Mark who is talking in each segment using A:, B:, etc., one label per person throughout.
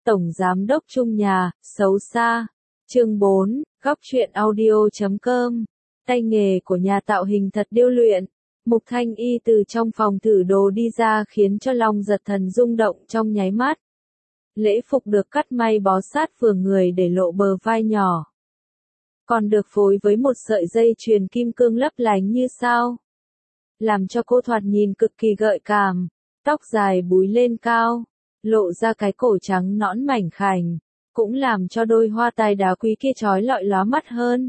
A: Tổng Giám đốc Trung Nhà, xấu xa. Chương 4, góc truyện audio.com. Tay nghề của nhà tạo hình thật điêu luyện. Mục Thanh Y từ trong phòng thử đồ đi ra khiến cho Long Giật Thần rung động trong nháy mắt. Lễ phục được cắt may bó sát vừa người để lộ bờ vai nhỏ. Còn được phối với một sợi dây chuyền kim cương lấp lánh như sao. Làm cho cô thoạt nhìn cực kỳ gợi cảm. Tóc dài búi lên cao, lộ ra cái cổ trắng nõn mảnh khảnh, cũng làm cho đôi hoa tai đá quý kia chói lọi lóa mắt hơn.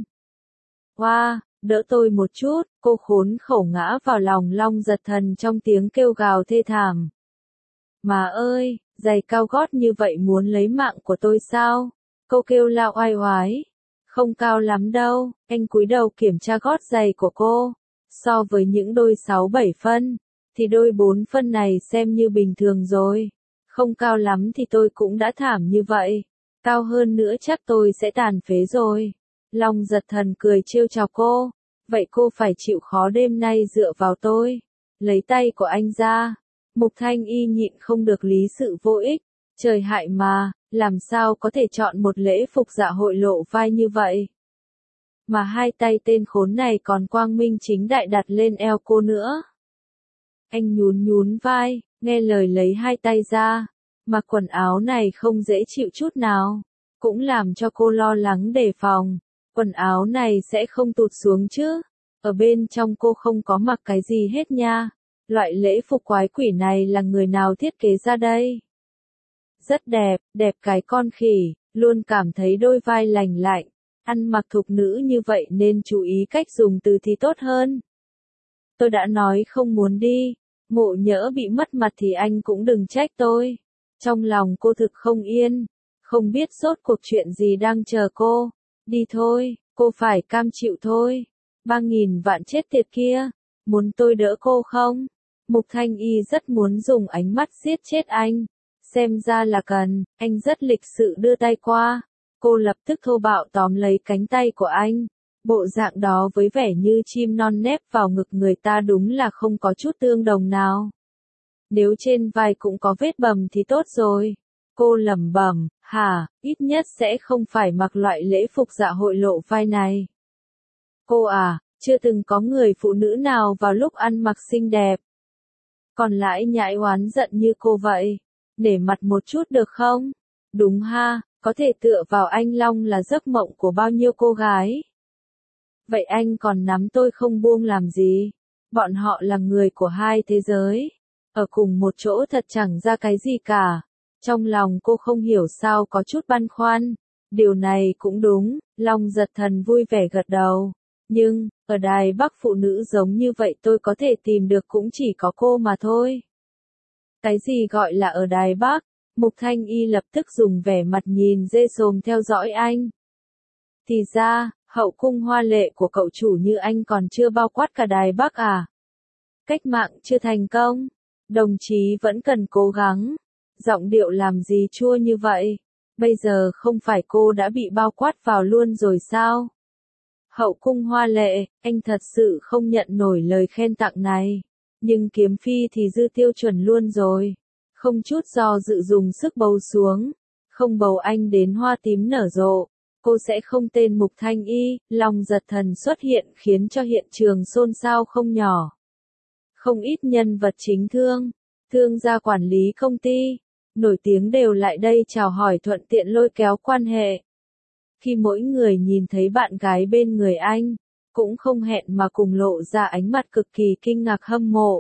A: Hoa, đỡ tôi một chút, cô khốn khổ ngã vào lòng Long Giật Thần trong tiếng kêu gào thê thảm. Mà ơi, giày cao gót như vậy muốn lấy mạng của tôi sao? Cô kêu la oai oái. Không cao lắm đâu, anh cúi đầu kiểm tra gót giày của cô. So với những đôi 6-7 phân, thì đôi 4 phân này xem như bình thường rồi. Không cao lắm thì tôi cũng đã thảm như vậy. Cao hơn nữa chắc tôi sẽ tàn phế rồi. Long Giật Thần cười trêu chọc cô. Vậy cô phải chịu khó đêm nay dựa vào tôi. Lấy tay của anh ra. Mục Thanh Y nhịn không được lý sự vô ích. Trời hại mà, làm sao có thể chọn một lễ phục dạ hội lộ vai như vậy. Mà hai tay tên khốn này còn quang minh chính đại đặt lên eo cô nữa. Anh nhún nhún vai, nghe lời lấy hai tay ra. Mặc quần áo này không dễ chịu chút nào. Cũng làm cho cô lo lắng đề phòng. Quần áo này sẽ không tụt xuống chứ. Ở bên trong cô không có mặc cái gì hết nha. Loại lễ phục quái quỷ này là người nào thiết kế ra đây? Rất đẹp, đẹp cái con khỉ, luôn cảm thấy đôi vai lành lạnh. Ăn mặc thục nữ như vậy nên chú ý cách dùng từ thì tốt hơn. Tôi đã nói không muốn đi. Ngộ nhỡ bị mất mặt thì anh cũng đừng trách tôi. Trong lòng cô thực không yên. Không biết rốt cuộc chuyện gì đang chờ cô. Đi thôi, cô phải cam chịu thôi. 3.000 vạn chết tiệt kia. Muốn tôi đỡ cô không? Mục Thanh Y rất muốn dùng ánh mắt giết chết anh. Xem ra là cần, anh rất lịch sự đưa tay qua. Cô lập tức thô bạo tóm lấy cánh tay của anh. Bộ dạng đó với vẻ như chim non nép vào ngực người ta đúng là không có chút tương đồng nào. Nếu trên vai cũng có vết bầm thì tốt rồi. Cô lẩm bẩm, hả, ít nhất sẽ không phải mặc loại lễ phục dạ hội lộ vai này. Cô à, chưa từng có người phụ nữ nào vào lúc ăn mặc xinh đẹp. Còn lại nhãi oán giận như cô vậy. Để mặt một chút được không? Đúng ha, có thể tựa vào anh Long là giấc mộng của bao nhiêu cô gái. Vậy anh còn nắm tôi không buông làm gì? Bọn họ là người của hai thế giới. Ở cùng một chỗ thật chẳng ra cái gì cả. Trong lòng cô không hiểu sao có chút băn khoăn. Điều này cũng đúng, Long Giật Thần vui vẻ gật đầu. Nhưng, ở Đài Bắc phụ nữ giống như vậy tôi có thể tìm được cũng chỉ có cô mà thôi. Cái gì gọi là ở Đài Bắc? Mục Thanh Y lập tức dùng vẻ mặt nhìn dê xồm theo dõi anh. Thì ra, hậu cung hoa lệ của cậu chủ như anh còn chưa bao quát cả Đài Bắc à? Cách mạng chưa thành công. Đồng chí vẫn cần cố gắng. Giọng điệu làm gì chua như vậy? Bây giờ không phải cô đã bị bao quát vào luôn rồi sao? Hậu cung hoa lệ, anh thật sự không nhận nổi lời khen tặng này. Nhưng Kiếm Phi thì dư tiêu chuẩn luôn rồi. Không chút do dự dùng sức bầu xuống. Không bầu anh đến hoa tím nở rộ. Cô sẽ không tên Mục Thanh Y. Long Giật Thần xuất hiện khiến cho hiện trường xôn xao không nhỏ. Không ít nhân vật chính thương gia quản lý công ty, nổi tiếng đều lại đây chào hỏi thuận tiện lôi kéo quan hệ. Khi mỗi người nhìn thấy bạn gái bên người anh, cũng không hẹn mà cùng lộ ra ánh mặt cực kỳ kinh ngạc hâm mộ.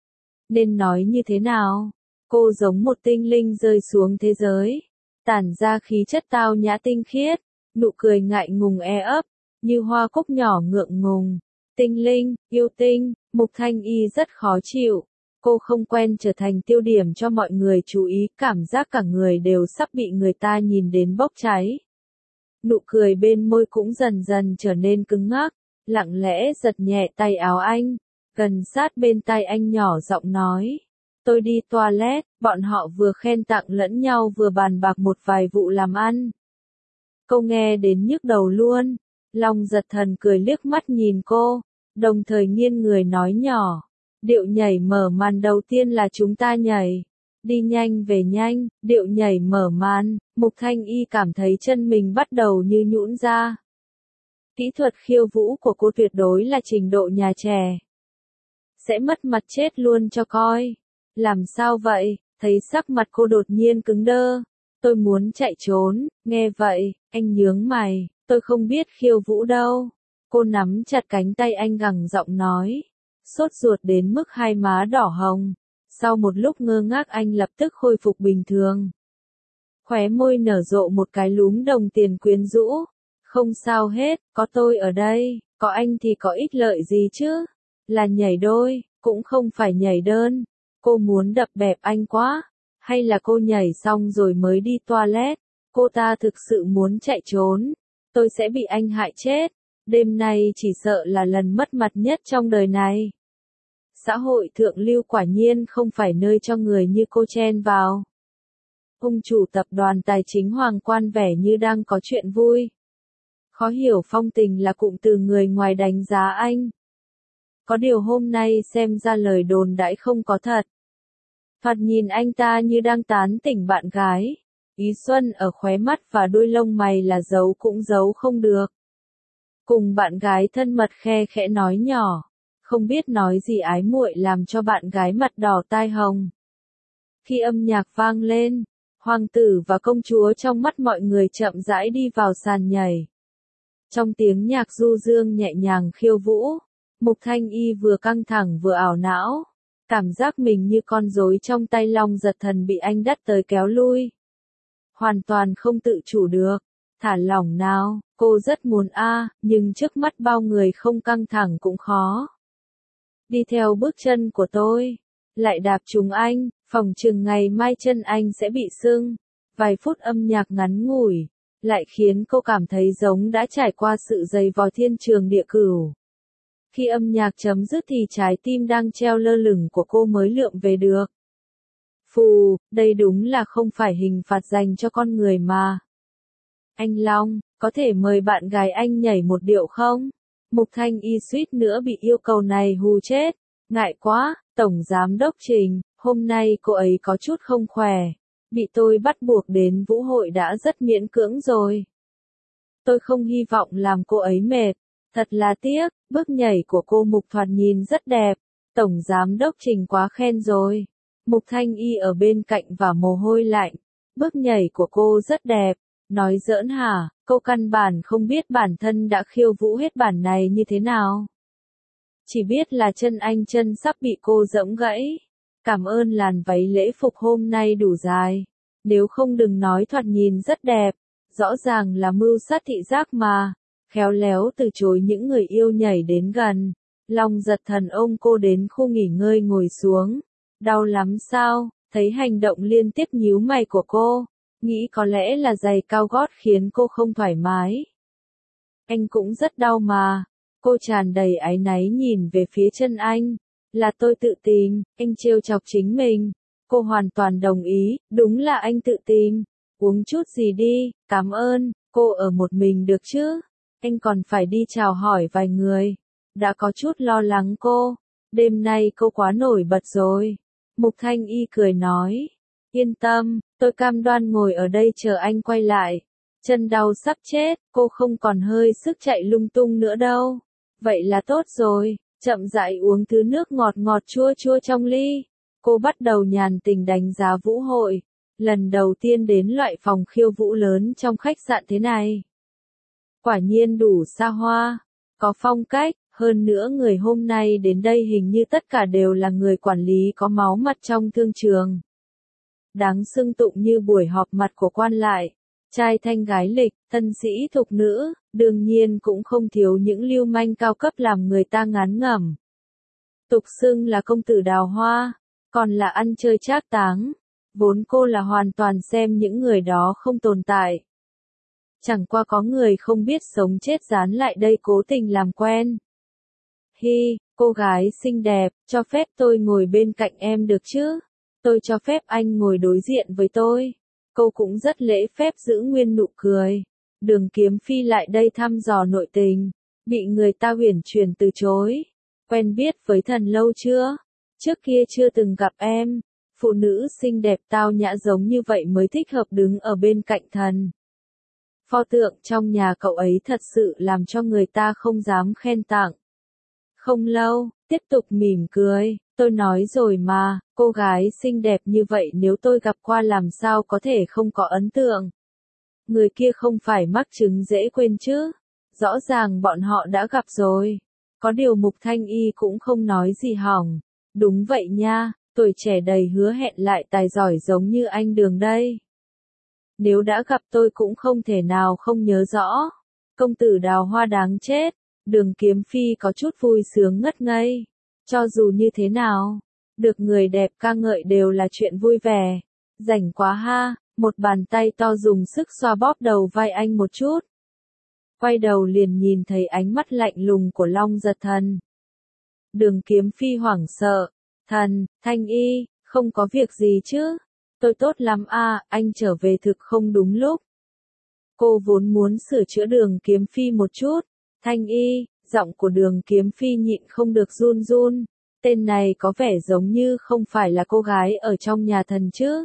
A: Nên nói như thế nào? Cô giống một tinh linh rơi xuống thế giới, tản ra khí chất tao nhã tinh khiết, nụ cười ngại ngùng e ấp, như hoa cúc nhỏ ngượng ngùng. Tinh linh, yêu tinh, Mục Thanh Y rất khó chịu. Cô không quen trở thành tiêu điểm cho mọi người chú ý, cảm giác cả người đều sắp bị người ta nhìn đến bốc cháy. Nụ cười bên môi cũng dần dần trở nên cứng ngắc, lặng lẽ giật nhẹ tay áo anh, gần sát bên tai anh nhỏ giọng nói. Tôi đi toilet, bọn họ vừa khen tặng lẫn nhau vừa bàn bạc một vài vụ làm ăn. Câu nghe đến nhức đầu luôn. Long Giật Thần cười liếc mắt nhìn cô, đồng thời nghiêng người nói nhỏ. Điệu nhảy mở màn đầu tiên là chúng ta nhảy. Đi nhanh về nhanh, điệu nhảy mở màn, Mục Thanh Y cảm thấy chân mình bắt đầu như nhũn ra. Kỹ thuật khiêu vũ của cô tuyệt đối là trình độ nhà trẻ. Sẽ mất mặt chết luôn cho coi. Làm sao vậy? Thấy sắc mặt cô đột nhiên cứng đơ. Tôi muốn chạy trốn, nghe vậy, anh nhướng mày, tôi không biết khiêu vũ đâu. Cô nắm chặt cánh tay anh gằn giọng nói. Sốt ruột đến mức hai má đỏ hồng. Sau một lúc ngơ ngác anh lập tức khôi phục bình thường. Khóe môi nở rộ một cái lúm đồng tiền quyến rũ. Không sao hết, có tôi ở đây, có anh thì có ích lợi gì chứ? Là nhảy đôi, cũng không phải nhảy đơn. Cô muốn đập bẹp anh quá. Hay là cô nhảy xong rồi mới đi toilet? Cô ta thực sự muốn chạy trốn. Tôi sẽ bị anh hại chết. Đêm nay chỉ sợ là lần mất mặt nhất trong đời này. Xã hội thượng lưu quả nhiên không phải nơi cho người như cô chen vào. Ông chủ tập đoàn tài chính Hoàng Quan vẻ như đang có chuyện vui. Khó hiểu phong tình là cụm từ người ngoài đánh giá anh. Có điều hôm nay xem ra lời đồn đãi không có thật. Thoạt nhìn anh ta như đang tán tỉnh bạn gái. Ý xuân ở khóe mắt và đuôi lông mày là giấu cũng giấu không được. Cùng bạn gái thân mật khe khẽ nói nhỏ. Không biết nói gì ái muội làm cho bạn gái mặt đỏ tai hồng. Khi âm nhạc vang lên, hoàng tử và công chúa trong mắt mọi người chậm rãi đi vào sàn nhảy. Trong tiếng nhạc du dương nhẹ nhàng khiêu vũ, Mục Thanh Y vừa căng thẳng vừa ảo não. Cảm giác mình như con rối trong tay Long Giật Thần bị anh đắt tới kéo lui. Hoàn toàn không tự chủ được. Thả lỏng nào, cô rất muốn nhưng trước mắt bao người không căng thẳng cũng khó. Đi theo bước chân của tôi, lại đạp trúng anh, phòng chừng ngày mai chân anh sẽ bị sưng. Vài phút âm nhạc ngắn ngủi, lại khiến cô cảm thấy giống đã trải qua sự dày vò thiên trường địa cửu. Khi âm nhạc chấm dứt thì trái tim đang treo lơ lửng của cô mới lượm về được. Phù, đây đúng là không phải hình phạt dành cho con người mà. Anh Long, có thể mời bạn gái anh nhảy một điệu không? Mục Thanh Y suýt nữa bị yêu cầu này hù chết. Ngại quá, Tổng Giám Đốc Trình, hôm nay cô ấy có chút không khỏe. Bị tôi bắt buộc đến vũ hội đã rất miễn cưỡng rồi. Tôi không hy vọng làm cô ấy mệt. Thật là tiếc, bước nhảy của cô Mục thoạt nhìn rất đẹp. Tổng Giám Đốc Trình quá khen rồi. Mục Thanh Y ở bên cạnh và mồ hôi lạnh. Bước nhảy của cô rất đẹp. Nói giỡn hả, cô căn bản không biết bản thân đã khiêu vũ hết bản này như thế nào. Chỉ biết là chân anh chân sắp bị cô giẫm gãy. Cảm ơn làn váy lễ phục hôm nay đủ dài. Nếu không đừng nói thoạt nhìn rất đẹp. Rõ ràng là mưu sát thị giác mà. Khéo léo từ chối những người yêu nhảy đến gần. Long Giật Thần ôm cô đến khu nghỉ ngơi ngồi xuống. Đau lắm sao? Thấy hành động liên tiếp nhíu mày của cô. Nghĩ có lẽ là giày cao gót khiến cô không thoải mái. Anh cũng rất đau mà. Cô tràn đầy áy náy nhìn về phía chân anh. Là tôi tự tìm, anh trêu chọc chính mình. Cô hoàn toàn đồng ý, đúng là anh tự tìm. Uống chút gì đi, cảm ơn, cô ở một mình được chứ? Anh còn phải đi chào hỏi vài người. Đã có chút lo lắng cô. Đêm nay cô quá nổi bật rồi. Mục Thanh Y cười nói. Yên tâm, tôi cam đoan ngồi ở đây chờ anh quay lại. Chân đau sắp chết, cô không còn hơi sức chạy lung tung nữa đâu. Vậy là tốt rồi, chậm rãi uống thứ nước ngọt ngọt chua chua trong ly. Cô bắt đầu nhàn tình đánh giá vũ hội. Lần đầu tiên đến loại phòng khiêu vũ lớn trong khách sạn thế này. Quả nhiên đủ xa hoa, có phong cách, hơn nữa người hôm nay đến đây hình như tất cả đều là người quản lý có máu mặt trong thương trường. Đáng xưng tụng như buổi họp mặt của quan lại, trai thanh gái lịch, tân sĩ thục nữ, đương nhiên cũng không thiếu những lưu manh cao cấp làm người ta ngán ngẩm. Tục xưng là công tử đào hoa, còn là ăn chơi trác táng, vốn cô là hoàn toàn xem những người đó không tồn tại. Chẳng qua có người không biết sống chết dán lại đây cố tình làm quen. Hi, cô gái xinh đẹp, cho phép tôi ngồi bên cạnh em được chứ? Tôi cho phép anh ngồi đối diện với tôi. Cô cũng rất lễ phép giữ nguyên nụ cười. Đường Kiếm Phi lại đây thăm dò nội tình. Bị người ta uyển chuyển từ chối. Quen biết với thần lâu chưa? Trước kia chưa từng gặp em. Phụ nữ xinh đẹp tao nhã giống như vậy mới thích hợp đứng ở bên cạnh thần. Pho tượng trong nhà cậu ấy thật sự làm cho người ta không dám khen tặng. Không lâu, tiếp tục mỉm cười, tôi nói rồi mà, cô gái xinh đẹp như vậy nếu tôi gặp qua làm sao có thể không có ấn tượng. Người kia không phải mắc chứng dễ quên chứ, rõ ràng bọn họ đã gặp rồi. Có điều Mục Thanh Y cũng không nói gì hỏng. Đúng vậy nha, tuổi trẻ đầy hứa hẹn lại tài giỏi giống như anh Đường đây. Nếu đã gặp tôi cũng không thể nào không nhớ rõ. Công tử Đào Hoa đáng chết. Đường Kiếm Phi có chút vui sướng ngất ngây. Cho dù như thế nào, được người đẹp ca ngợi đều là chuyện vui vẻ. Rảnh quá ha, một bàn tay to dùng sức xoa bóp đầu vai anh một chút. Quay đầu liền nhìn thấy ánh mắt lạnh lùng của Long Giật Thần. Đường Kiếm Phi hoảng sợ. Thần, Thanh Y, không có việc gì chứ? Tôi tốt lắm à, anh trở về thực không đúng lúc. Cô vốn muốn sửa chữa Đường Kiếm Phi một chút. Thanh Y, giọng của Đường Kiếm Phi nhịn không được run run. Tên này có vẻ giống như không phải là cô gái ở trong nhà thần chứ?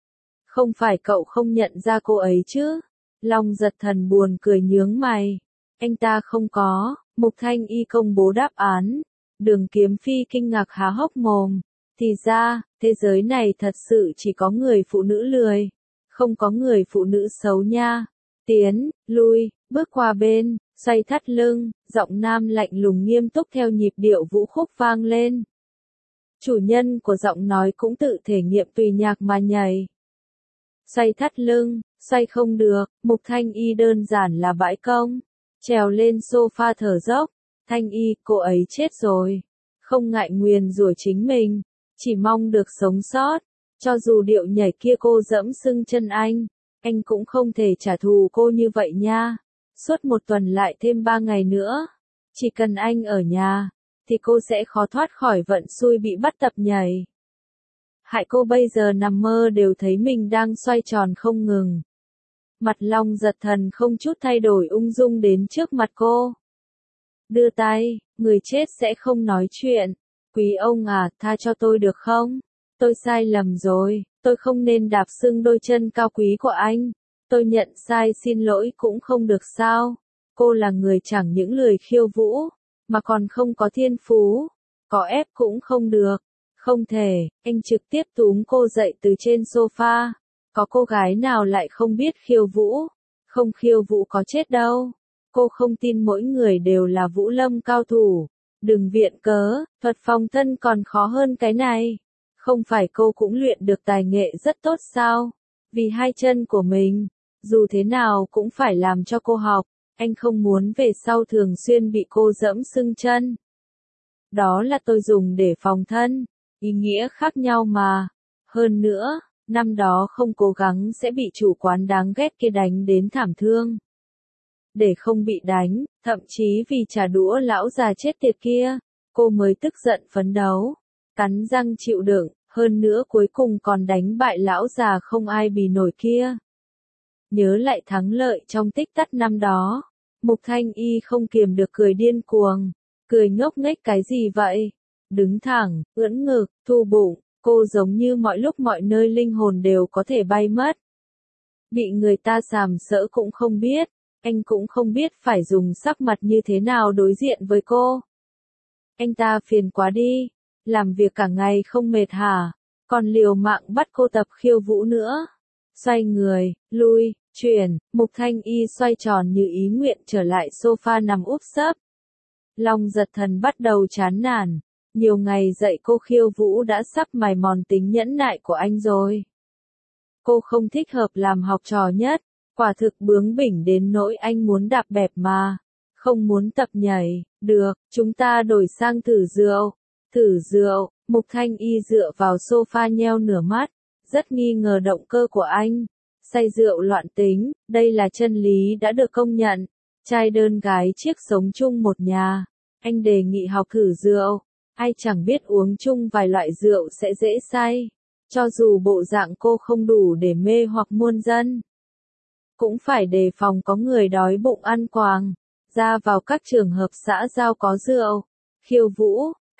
A: Không phải cậu không nhận ra cô ấy chứ? Long Giật Thần buồn cười nhướng mày. Anh ta không có. Mục Thanh Y công bố đáp án. Đường Kiếm Phi kinh ngạc há hốc mồm. Thì ra, thế giới này thật sự chỉ có người phụ nữ lười. Không có người phụ nữ xấu nha. Tiến, lui, bước qua bên, xoay thắt lưng, giọng nam lạnh lùng nghiêm túc theo nhịp điệu vũ khúc vang lên. Chủ nhân của giọng nói cũng tự thể nghiệm tùy nhạc mà nhảy. Xoay thắt lưng, xoay không được, Mục Thanh Y đơn giản là bãi công. Trèo lên sofa thở dốc. Thanh Y, cô ấy chết rồi. Không ngại nguyền rủa chính mình. Chỉ mong được sống sót. Cho dù điệu nhảy kia cô dẫm sưng chân anh cũng không thể trả thù cô như vậy nha. Suốt một tuần lại thêm 3 ngày nữa. Chỉ cần anh ở nhà, thì cô sẽ khó thoát khỏi vận xui bị bắt tập nhảy. Hại cô bây giờ nằm mơ đều thấy mình đang xoay tròn không ngừng. Mặt Long Giật Thần không chút thay đổi ung dung đến trước mặt cô. Đưa tay, người chết sẽ không nói chuyện. Quý ông à, tha cho tôi được không? Tôi sai lầm rồi, tôi không nên đạp sưng đôi chân cao quý của anh. Tôi nhận sai xin lỗi cũng không được sao? Cô là người chẳng những lười khiêu vũ, mà còn không có thiên phú. Có ép cũng không được. Không thể, anh trực tiếp túm cô dậy từ trên sofa. Có cô gái nào lại không biết khiêu vũ? Không khiêu vũ có chết đâu. Cô không tin mỗi người đều là vũ lâm cao thủ. Đừng viện cớ, thuật phòng thân còn khó hơn cái này. Không phải cô cũng luyện được tài nghệ rất tốt sao? Vì hai chân của mình, dù thế nào cũng phải làm cho cô học. Anh không muốn về sau thường xuyên bị cô dẫm sưng chân. Đó là tôi dùng để phòng thân. Ý nghĩa khác nhau mà. Hơn nữa, năm đó không cố gắng sẽ bị chủ quán đáng ghét kia đánh đến thảm thương. Để không bị đánh, thậm chí vì trả đũa lão già chết tiệt kia, cô mới tức giận phấn đấu, cắn răng chịu đựng, hơn nữa cuối cùng còn đánh bại lão già không ai bì nổi kia. Nhớ lại thắng lợi trong tích tắc năm đó, Mục Thanh Y không kiềm được cười điên cuồng, cười ngốc nghếch cái gì vậy? Đứng thẳng, ưỡn ngực, thu bụng, cô giống như mọi lúc mọi nơi linh hồn đều có thể bay mất. Bị người ta sàm sỡ cũng không biết. Anh cũng không biết phải dùng sắc mặt như thế nào đối diện với cô. Anh ta phiền quá đi. Làm việc cả ngày không mệt hả? Còn liều mạng bắt cô tập khiêu vũ nữa. Xoay người, lui, chuyển, Mục Thanh Y xoay tròn như ý nguyện trở lại sofa nằm úp sấp. Long Giật Thần bắt đầu chán nản. Nhiều ngày dạy cô khiêu vũ đã sắp mài mòn tính nhẫn nại của anh rồi. Cô không thích hợp làm học trò nhất. Quả thực bướng bỉnh đến nỗi anh muốn đạp bẹp mà. Không muốn tập nhảy. Được, chúng ta đổi sang thử rượu. Thử rượu, Mục Thanh Y dựa vào sofa nheo nửa mắt. Rất nghi ngờ động cơ của anh. Say rượu loạn tính, đây là chân lý đã được công nhận. Trai đơn gái chiếc sống chung một nhà. Anh đề nghị học thử rượu. Ai chẳng biết uống chung vài loại rượu sẽ dễ say. Cho dù bộ dạng cô không đủ để mê hoặc muôn dân. Cũng phải đề phòng có người đói bụng ăn quàng. Ra vào các trường hợp xã giao có rượu. Khiêu vũ,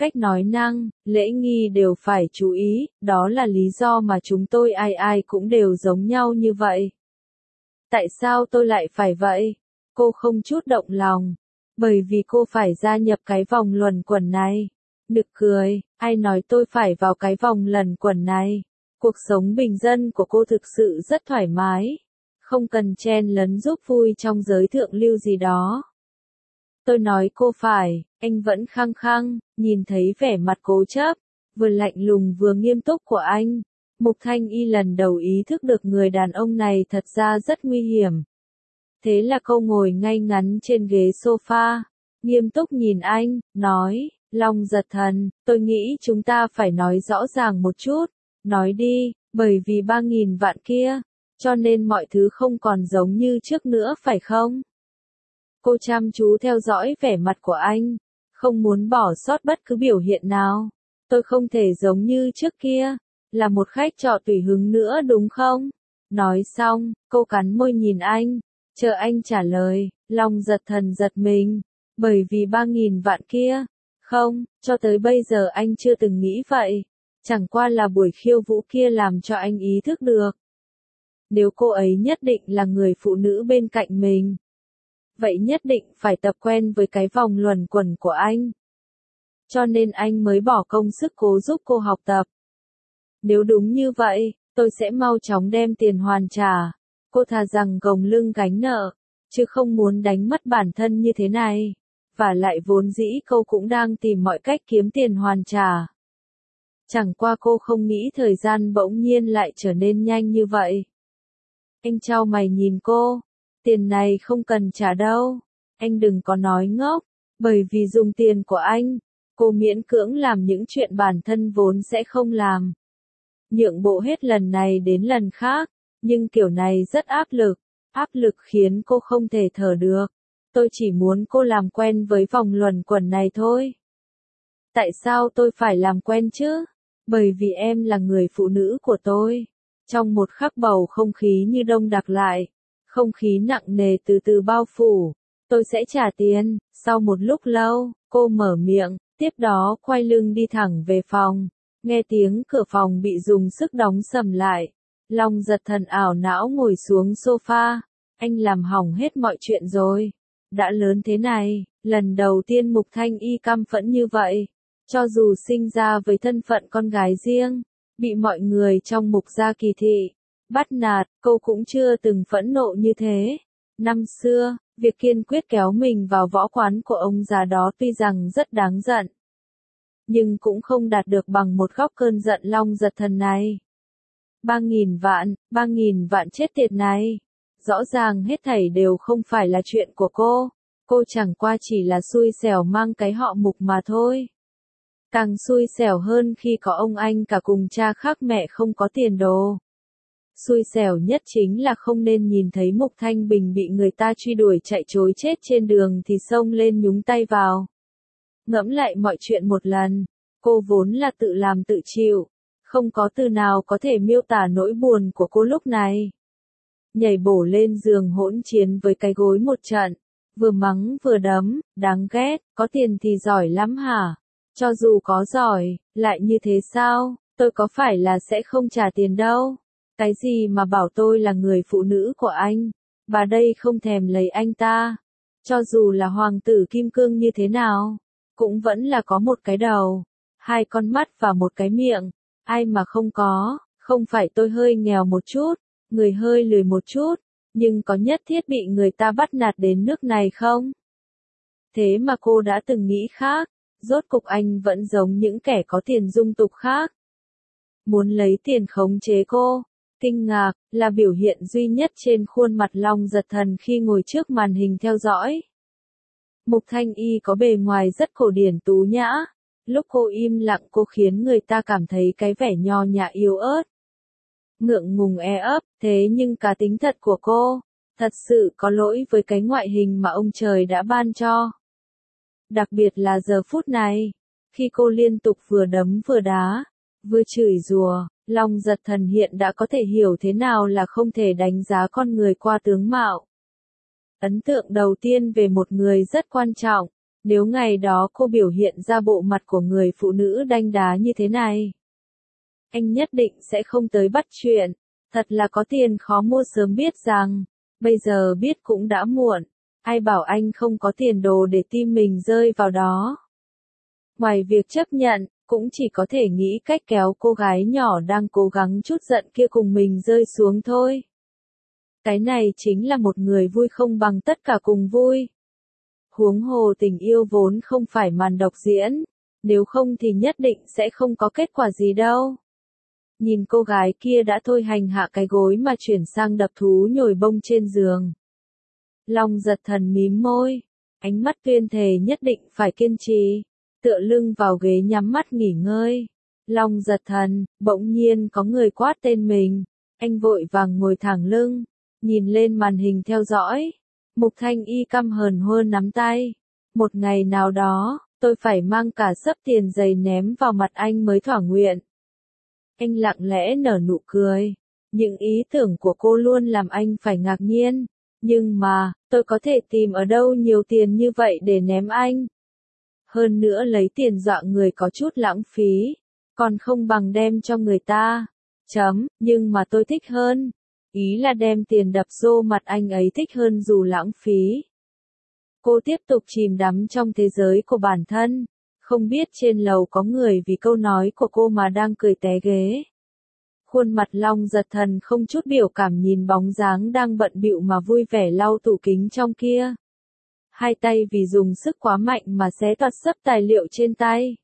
A: cách nói năng, lễ nghi đều phải chú ý, đó là lý do mà chúng tôi ai ai cũng đều giống nhau như vậy. Tại sao tôi lại phải vậy? Cô không chút động lòng. Bởi vì cô phải gia nhập cái vòng luẩn quẩn này. Nực cười, ai nói tôi phải vào cái vòng luẩn quẩn này? Cuộc sống bình dân của cô thực sự rất thoải mái. Không cần chen lấn giúp vui trong giới thượng lưu gì đó. Tôi nói cô phải, anh vẫn khăng khăng, nhìn thấy vẻ mặt cố chấp, vừa lạnh lùng vừa nghiêm túc của anh. Mục Thanh Y lần đầu ý thức được người đàn ông này thật ra rất nguy hiểm. Thế là cô ngồi ngay ngắn trên ghế sofa, nghiêm túc nhìn anh, nói, Long Giật Thần, tôi nghĩ chúng ta phải nói rõ ràng một chút. Nói đi, bởi vì 3.000 vạn kia, cho nên mọi thứ không còn giống như trước nữa phải không? Cô chăm chú theo dõi vẻ mặt của anh, không muốn bỏ sót bất cứ biểu hiện nào. Tôi không thể giống như trước kia, là một khách trọ tùy hứng nữa đúng không? Nói xong, cô cắn môi nhìn anh, chờ anh trả lời. Long Giật Thần giật mình, bởi vì 3.000 vạn kia. Không, cho tới bây giờ anh chưa từng nghĩ vậy. Chẳng qua là buổi khiêu vũ kia làm cho anh ý thức được. Nếu cô ấy nhất định là người phụ nữ bên cạnh mình, vậy nhất định phải tập quen với cái vòng luẩn quẩn của anh. Cho nên anh mới bỏ công sức cố giúp cô học tập. Nếu đúng như vậy, tôi sẽ mau chóng đem tiền hoàn trả. Cô thà rằng gồng lưng gánh nợ, chứ không muốn đánh mất bản thân như thế này. Và lại vốn dĩ cô cũng đang tìm mọi cách kiếm tiền hoàn trả. Chẳng qua cô không nghĩ thời gian bỗng nhiên lại trở nên nhanh như vậy. Anh chau mày nhìn cô. Tiền này không cần trả đâu. Anh đừng có nói ngốc. Bởi vì dùng tiền của anh, cô miễn cưỡng làm những chuyện bản thân vốn sẽ không làm. Nhượng bộ hết lần này đến lần khác. Nhưng kiểu này rất áp lực. Áp lực khiến cô không thể thở được. Tôi chỉ muốn cô làm quen với vòng luẩn quẩn này thôi. Tại sao tôi phải làm quen chứ? Bởi vì em là người phụ nữ của tôi. Trong một khắc bầu không khí như đông đặc lại, không khí nặng nề từ từ bao phủ. Tôi sẽ trả tiền. Sau một lúc lâu, cô mở miệng, tiếp đó quay lưng đi thẳng về phòng. Nghe tiếng cửa phòng bị dùng sức đóng sầm lại. Long Giật Thần ảo não ngồi xuống sofa. Anh làm hỏng hết mọi chuyện rồi. Đã lớn thế này, lần đầu tiên Mục Thanh Y căm phẫn như vậy. Cho dù sinh ra với thân phận con gái riêng, bị mọi người trong Mục gia kỳ thị, bắt nạt, cô cũng chưa từng phẫn nộ như thế. Năm xưa, việc kiên quyết kéo mình vào võ quán của ông già đó tuy rằng rất đáng giận, nhưng cũng không đạt được bằng một góc cơn giận Long Giật Thần này. 3.000 vạn chết tiệt này. Rõ ràng hết thảy đều không phải là chuyện của cô chẳng qua chỉ là xui xẻo mang cái họ Mục mà thôi. Càng xui xẻo hơn khi có ông anh cả cùng cha khác mẹ không có tiền đồ. Xui xẻo nhất chính là không nên nhìn thấy Mục Thanh Bình bị người ta truy đuổi chạy trối chết trên đường thì xông lên nhúng tay vào. Ngẫm lại mọi chuyện một lần, cô vốn là tự làm tự chịu, không có từ nào có thể miêu tả nỗi buồn của cô lúc này. Nhảy bổ lên giường hỗn chiến với cái gối một trận, vừa mắng vừa đấm, đáng ghét, có tiền thì giỏi lắm hả? Cho dù có giỏi, lại như thế sao, tôi có phải là sẽ không trả tiền đâu. Cái gì mà bảo tôi là người phụ nữ của anh, bà đây không thèm lấy anh ta. Cho dù là hoàng tử kim cương như thế nào, cũng vẫn là có một cái đầu, hai con mắt và một cái miệng, ai mà không có, không phải tôi hơi nghèo một chút, người hơi lười một chút, nhưng có nhất thiết bị người ta bắt nạt đến nước này không? Thế mà cô đã từng nghĩ khác, rốt cục anh vẫn giống những kẻ có tiền dung tục khác. Muốn lấy tiền khống chế cô. Kinh ngạc, là biểu hiện duy nhất trên khuôn mặt Long Giật Thần khi ngồi trước màn hình theo dõi. Mục Thanh Y có bề ngoài rất cổ điển tú nhã. Lúc cô im lặng cô khiến người ta cảm thấy cái vẻ nho nhã yếu ớt. Ngượng ngùng e ấp, thế nhưng cá tính thật của cô, thật sự có lỗi với cái ngoại hình mà ông trời đã ban cho. Đặc biệt là giờ phút này, khi cô liên tục vừa đấm vừa đá, vừa chửi rủa, Long Giật Thần hiện đã có thể hiểu thế nào là không thể đánh giá con người qua tướng mạo. Ấn tượng đầu tiên về một người rất quan trọng, Nếu ngày đó cô biểu hiện ra bộ mặt của người phụ nữ đanh đá như thế này, anh nhất định sẽ không tới bắt chuyện. Thật là có tiền khó mua sớm biết rằng, bây giờ biết cũng đã muộn. Ai bảo anh không có tiền đồ để tim mình rơi vào đó. Ngoài việc chấp nhận, cũng chỉ có thể nghĩ cách kéo cô gái nhỏ đang cố gắng trút giận kia cùng mình rơi xuống thôi. Cái này chính là một người vui không bằng tất cả cùng vui. Huống hồ tình yêu vốn không phải màn độc diễn, nếu không thì nhất định sẽ không có kết quả gì đâu. Nhìn cô gái kia đã thôi hành hạ cái gối mà chuyển sang đập thú nhồi bông trên giường. Long Giật Thần mím môi, ánh mắt tuyên thề nhất định phải kiên trì, tựa lưng vào ghế nhắm mắt nghỉ ngơi. Long Giật Thần, bỗng nhiên có người quát tên mình, anh vội vàng ngồi thẳng lưng, nhìn lên màn hình theo dõi. Mục Thanh Y căm hờn hơn nắm tay. Một ngày nào đó, tôi phải mang cả xấp tiền giày ném vào mặt anh mới thỏa nguyện. Anh lặng lẽ nở nụ cười. Những ý tưởng của cô luôn làm anh phải ngạc nhiên. Nhưng mà, tôi có thể tìm ở đâu nhiều tiền như vậy để ném anh? Hơn nữa lấy tiền dọa người có chút lãng phí. Còn không bằng đem cho người ta. Nhưng mà tôi thích hơn. Ý là đem tiền đập rô mặt anh ấy thích hơn dù lãng phí. Cô tiếp tục chìm đắm trong thế giới của bản thân. Không biết trên lầu có người vì câu nói của cô mà đang cười té ghế. Khuôn mặt Long Giật Thần không chút biểu cảm nhìn bóng dáng đang bận bịu mà vui vẻ lau tủ kính trong kia. Hai tay vì dùng sức quá mạnh mà xé toạc xấp tài liệu trên tay.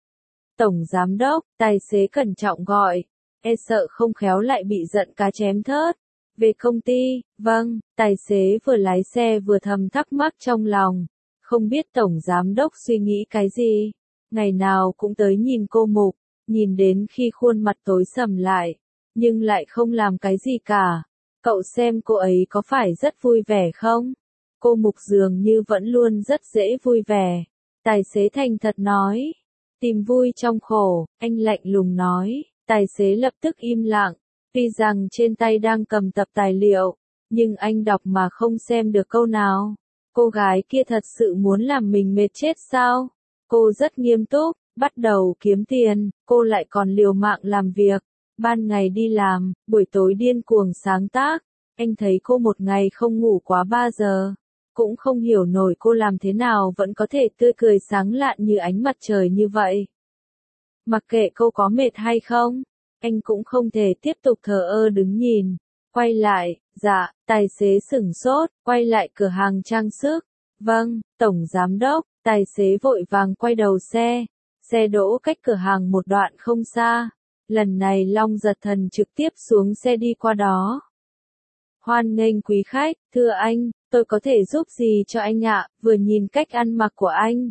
A: Tổng giám đốc, tài xế cẩn trọng gọi. E sợ không khéo lại bị giận cá chém thớt. Về công ty, vâng, tài xế vừa lái xe vừa thầm thắc mắc trong lòng. Không biết tổng giám đốc suy nghĩ cái gì. Ngày nào cũng tới nhìn cô Mục, nhìn đến khi khuôn mặt tối sầm lại, nhưng lại không làm cái gì cả. Cậu xem cô ấy có phải rất vui vẻ không? Cô Mục dường như vẫn luôn rất dễ vui vẻ. Tài xế thành thật nói. Tìm vui trong khổ, anh lạnh lùng nói. Tài xế lập tức im lặng. Tuy rằng trên tay đang cầm tập tài liệu, nhưng anh đọc mà không xem được câu nào. Cô gái kia thật sự muốn làm mình mệt chết sao? Cô rất nghiêm túc, bắt đầu kiếm tiền, cô lại còn liều mạng làm việc. Ban ngày đi làm, buổi tối điên cuồng sáng tác. Anh thấy cô một ngày không ngủ quá 3 giờ. Cũng không hiểu nổi cô làm thế nào vẫn có thể tươi cười sáng lạn như ánh mặt trời như vậy. Mặc kệ cô có mệt hay không, anh cũng không thể tiếp tục thờ ơ đứng nhìn. Quay lại, dạ, tài xế sửng sốt, quay lại cửa hàng trang sức. Vâng, tổng giám đốc, tài xế vội vàng quay đầu xe. Xe đỗ cách cửa hàng một đoạn không xa. Lần này Long Giật Thần trực tiếp xuống xe đi qua đó. Hoan nghênh quý khách, thưa anh, tôi có thể giúp gì cho anh ạ? Vừa nhìn cách ăn mặc của anh.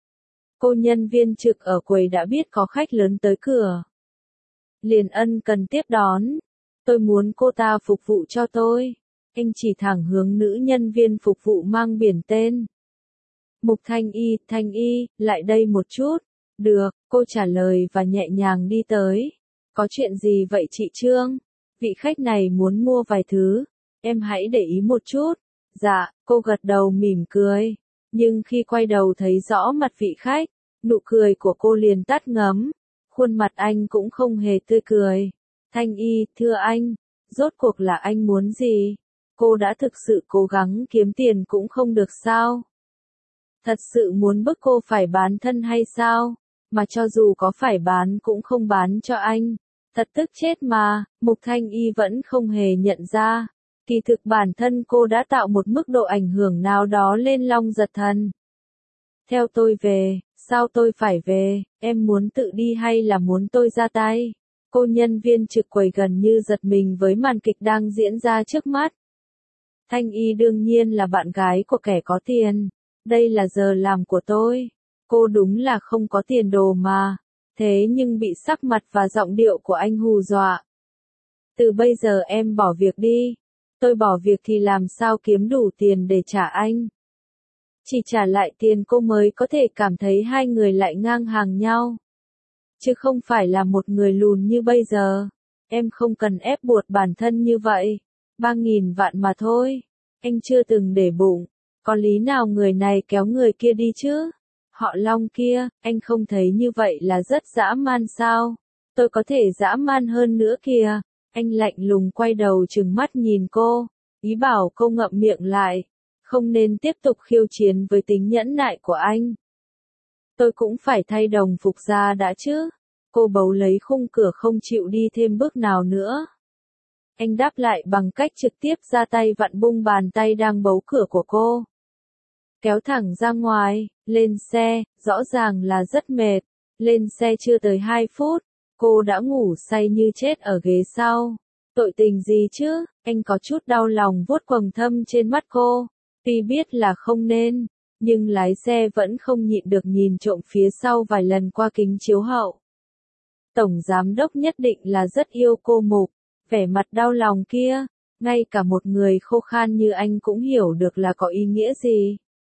A: Cô nhân viên trực ở quầy đã biết có khách lớn tới cửa. Liền ân cần tiếp đón. Tôi muốn cô ta phục vụ cho tôi. Anh chỉ thẳng hướng nữ nhân viên phục vụ mang biển tên. Mục Thanh Y, lại đây một chút. Được, cô trả lời và nhẹ nhàng đi tới. Có chuyện gì vậy chị Trương? Vị khách này muốn mua vài thứ. Em hãy để ý một chút. Dạ, cô gật đầu mỉm cười. Nhưng khi quay đầu thấy rõ mặt vị khách, nụ cười của cô liền tắt ngấm. Khuôn mặt anh cũng không hề tươi cười. Thanh Y, thưa anh, rốt cuộc là anh muốn gì? Cô đã thực sự cố gắng kiếm tiền cũng không được sao? Thật sự muốn bức cô phải bán thân hay sao? Mà cho dù có phải bán cũng không bán cho anh. Thật tức chết mà, Mục Thanh Y vẫn không hề nhận ra. Kỳ thực bản thân cô đã tạo một mức độ ảnh hưởng nào đó lên Long Giật Thần. Theo tôi về, sao tôi phải về, em muốn tự đi hay là muốn tôi ra tay? Cô nhân viên trực quầy gần như giật mình với màn kịch đang diễn ra trước mắt. Thanh Y đương nhiên là bạn gái của kẻ có tiền. Đây là giờ làm của tôi. Cô đúng là không có tiền đồ mà. Thế nhưng bị sắc mặt và giọng điệu của anh hù dọa. Từ bây giờ em bỏ việc đi. Tôi bỏ việc thì làm sao kiếm đủ tiền để trả anh. Chỉ trả lại tiền cô mới có thể cảm thấy hai người lại ngang hàng nhau. Chứ không phải là một người lùn như bây giờ. Em không cần ép buộc bản thân như vậy. 3.000 vạn mà thôi. Anh chưa từng để bụng. Có lý nào người này kéo người kia đi chứ? Họ Long kia, anh không thấy như vậy là rất dã man sao? Tôi có thể dã man hơn nữa kìa. Anh lạnh lùng quay đầu trừng mắt nhìn cô, ý bảo cô ngậm miệng lại, không nên tiếp tục khiêu chiến với tính nhẫn nại của anh. Tôi cũng phải thay đồng phục ra đã chứ. Cô bấu lấy khung cửa không chịu đi thêm bước nào nữa. Anh đáp lại bằng cách trực tiếp ra tay vặn bung bàn tay đang bấu cửa của cô. Kéo thẳng ra ngoài, lên xe, rõ ràng là rất mệt. Lên xe chưa tới 2 phút, cô đã ngủ say như chết ở ghế sau. Tội tình gì chứ, anh có chút đau lòng vuốt quầng thâm trên mắt cô. Tuy biết là không nên, nhưng lái xe vẫn không nhịn được nhìn trộm phía sau vài lần qua kính chiếu hậu. Tổng giám đốc nhất định là rất yêu cô Mục, vẻ mặt đau lòng kia, ngay cả một người khô khan như anh cũng hiểu được là có ý nghĩa gì.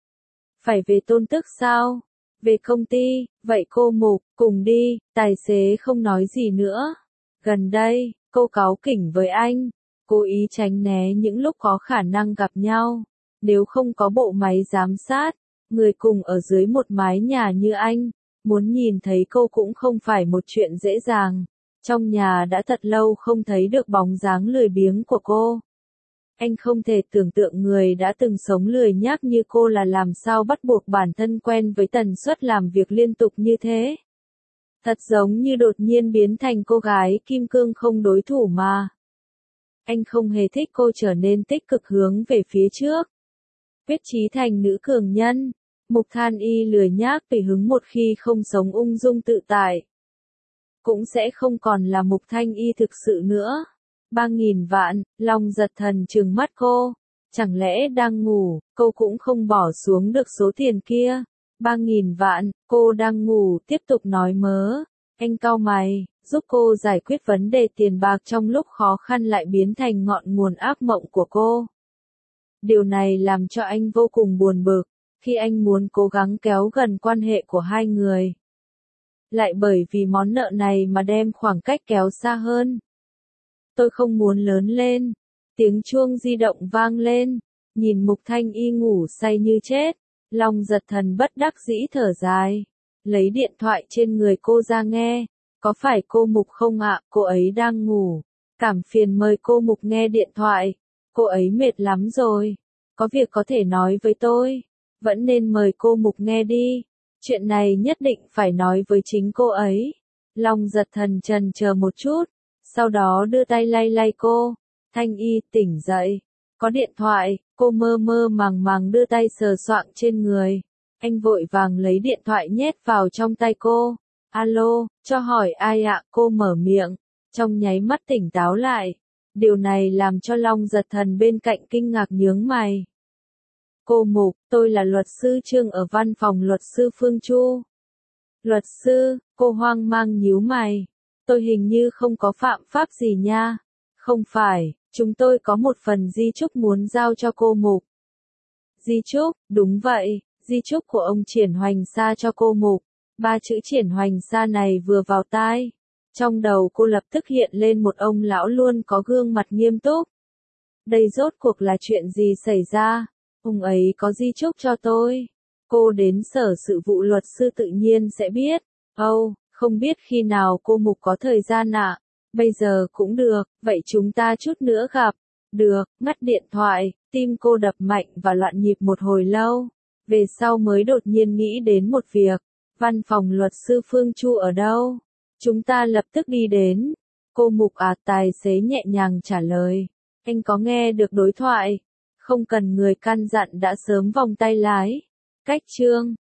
A: Phải về tôn tức sao? Về công ty, vậy cô Mục, cùng đi, tài xế không nói gì nữa. Gần đây, cô cáu kỉnh với anh, cố ý tránh né những lúc có khả năng gặp nhau. Nếu không có bộ máy giám sát, người cùng ở dưới một mái nhà như anh, muốn nhìn thấy cô cũng không phải một chuyện dễ dàng. Trong nhà đã thật lâu không thấy được bóng dáng lười biếng của cô. Anh không thể tưởng tượng người đã từng sống lười nhác như cô là làm sao bắt buộc bản thân quen với tần suất làm việc liên tục như thế. Thật giống như đột nhiên biến thành cô gái kim cương không đối thủ mà. Anh không hề thích cô trở nên tích cực hướng về phía trước. Quyết chí thành nữ cường nhân. Mục Than Y lười nhác tùy hứng một khi không sống ung dung tự tại. Cũng sẽ không còn là Mục Thanh Y thực sự nữa. 3.000 vạn, Long giật thần trừng mắt cô. Chẳng lẽ đang ngủ, cô cũng không bỏ xuống được số tiền kia. 3.000 vạn, cô đang ngủ, tiếp tục nói mớ. Anh cau mày, giúp cô giải quyết vấn đề tiền bạc trong lúc khó khăn lại biến thành ngọn nguồn ác mộng của cô. Điều này làm cho anh vô cùng buồn bực, khi anh muốn cố gắng kéo gần quan hệ của hai người. Lại bởi vì món nợ này mà đem khoảng cách kéo xa hơn. Tôi không muốn lớn lên. Tiếng chuông di động vang lên, nhìn Mục Thanh Y ngủ say như chết, Long giật thần bất đắc dĩ thở dài, lấy điện thoại trên người cô ra nghe, có phải cô Mục không ạ, cô ấy đang ngủ, cảm phiền mời cô Mục nghe điện thoại, cô ấy mệt lắm rồi, có việc có thể nói với tôi, vẫn nên mời cô Mục nghe đi, chuyện này nhất định phải nói với chính cô ấy. Long giật thần chần chờ một chút, sau đó đưa tay lay lay cô. Thanh Y tỉnh dậy, có điện thoại, cô mơ mơ màng màng đưa tay sờ soạng trên người. Anh vội vàng lấy điện thoại nhét vào trong tay cô. Alo, cho hỏi ai ạ? Cô mở miệng, trong nháy mắt tỉnh táo lại. Điều này làm cho Long giật thần bên cạnh kinh ngạc nhướng mày. Cô Mục, tôi là luật sư Trương ở văn phòng luật sư Phương Chu. Luật sư, cô hoang mang nhíu mày. Tôi hình như không có phạm pháp gì nha. Không phải, chúng tôi có một phần di chúc muốn giao cho cô Mục. Di chúc, đúng vậy, di chúc của ông Triển Hoành Sa cho cô Mục. 3 chữ Triển Hoành Sa này vừa vào tai. Trong đầu cô lập tức hiện lên một ông lão luôn có gương mặt nghiêm túc. Đây rốt cuộc là chuyện gì xảy ra? Ông ấy có di chúc cho tôi. Cô đến sở sự vụ luật sư tự nhiên sẽ biết. Không biết khi nào cô Mục có thời gian ạ. Bây giờ cũng được, vậy chúng ta chút nữa gặp. Được, ngắt điện thoại, tim cô đập mạnh và loạn nhịp một hồi lâu. Về sau mới đột nhiên nghĩ đến một việc. Văn phòng luật sư Phương Chu ở đâu? Chúng ta lập tức đi đến. Cô Mục tài xế nhẹ nhàng trả lời. Anh có nghe được đối thoại. Không cần người căn dặn đã sớm vòng tay lái. Cách chương